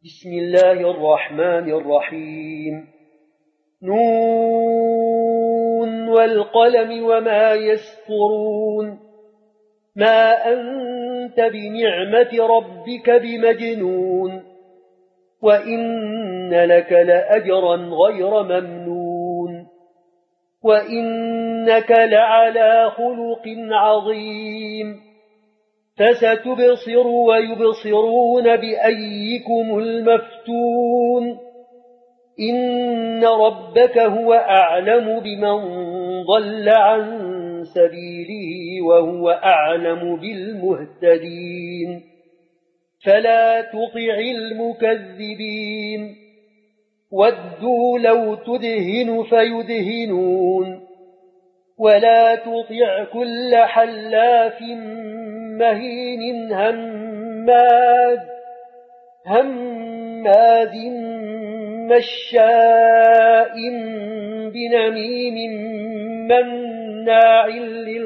بسم الله الرحمن الرحيم نون والقلم وما يسطرون ما أنت بنعمة ربك بمجنون وإن لك لأجرا غير ممنون وإنك لعلى خلق عظيم فستبصر ويبصرون بأيكم المفتون إن ربك هو أعلم بمن ضل عن سبيله وهو أعلم بالمهتدين فلا تطع المكذبين ودوا لو تدهن فيدهنون ولا تطع كل حلاف مهين هماز مشاء بنميم مناع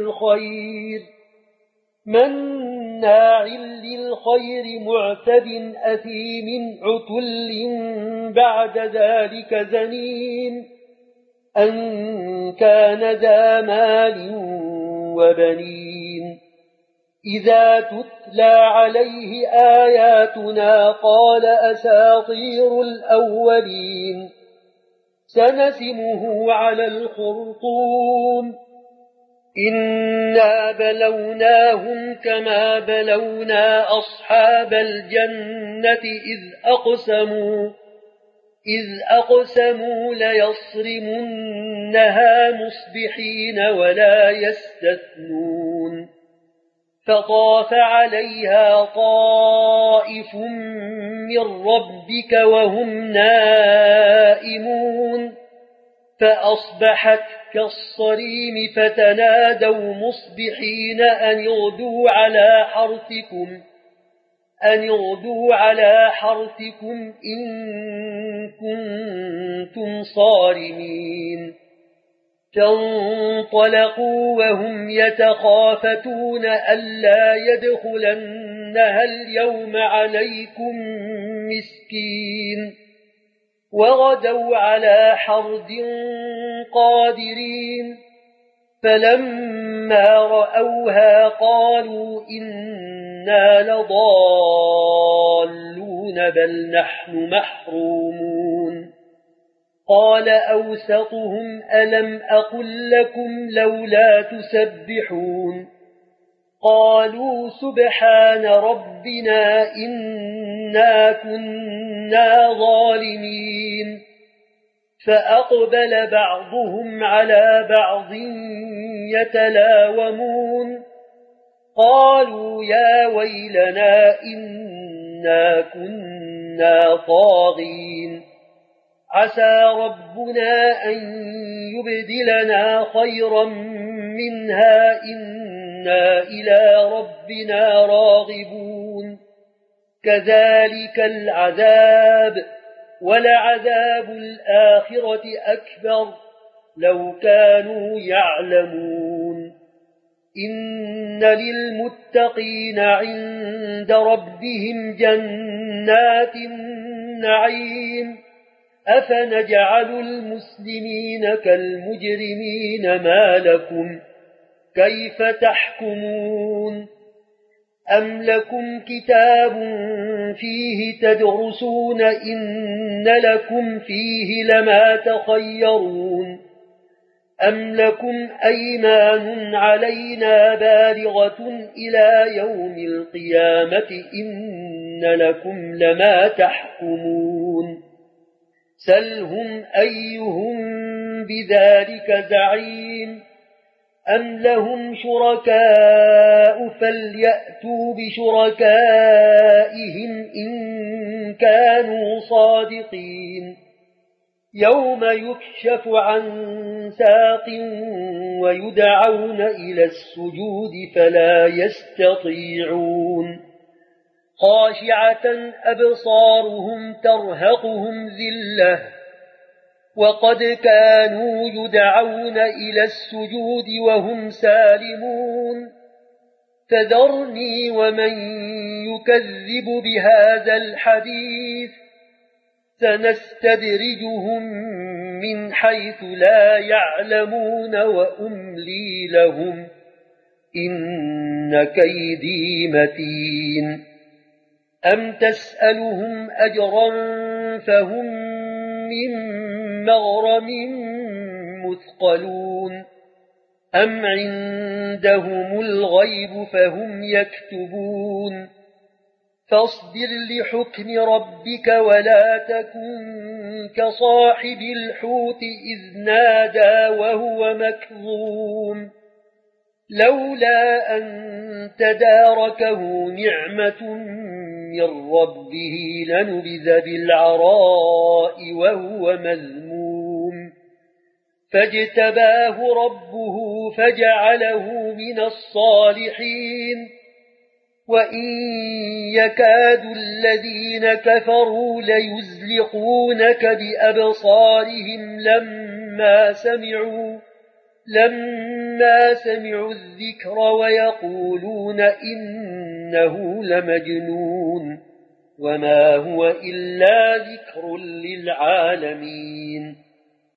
للخير معتد أثيم عتل بعد ذلك زنيم أن كان ذا مال وبنين إذا تتلى عليه آياتنا قال أساطير الأولين سنسمه على الخرطوم إنا بلوناهم كما بلونا أصحاب الجنة إذ أقسموا ليصرمنها مصبحين ولا يستثنون فطاف عليها طائف من ربك وهم نائمون فأصبحت كالصريم فتنادوا مصبحين أن يغدوا على حرثكم إن كنتم صارمين فانطلقوا وهم يتخافتون ألا يدخلنها اليوم عليكم مسكين وغدوا على حرد قادرين فلما رأوها قالوا إنا لضالون بل نحن محرومون قال أوسطهم ألم أقل لكم لولا تسبحون قالوا سبحان ربنا إنا كنا ظالمين فأقبل بعضهم على بعض يتلاومون قالوا يا ويلنا إنا كنا طاغين عسى ربنا أن يبدلنا خيرا منها إنا إلى ربنا راغبون كذلك العذاب ولعذاب الآخرة أكبر لو كانوا يعلمون إن للمتقين عند ربهم جنات النعيم أفنجعل المسلمين كالمجرمين ما لكم كيف تحكمون أم لكم كتاب فيه تدرسون إن لكم فيه لما تخيرون أم لكم أيمان علينا بالغة إلى يوم القيامة إن لكم لما تحكمون سلهم أيهم بذلك زعيم أم لهم شركاء فليأتوا بشركائهم إن كانوا صادقين يوم يكشف عن ساق ويدعون إلى السجود فلا يستطيعون خاشعة أبصارهم ترهقهم ذلة وقد كانوا يدعون إلى السجود وهم سالمون فذرني ومن يكذب بهذا الحديث سنستدرجهم من حيث لا يعلمون وأملي لهم إن كيدي متين أم تسألهم أجرا فهم من مغرم مثقلون أم عندهم الغيب فهم يكتبون فاصبر لحكم ربك ولا تكن كصاحب الحوت إذ نادى وهو مكظوم لولا أن تداركه نعمة من ربه لنبذ بالعراء وهو مذموم فاجتباه ربه فجعله من الصالحين وإن يكاد الذين كفروا ليزلقونك بأبصارهم لما سمعوا الذكر ويقولون إنه لمجنون وما هو إلا ذكر للعالمين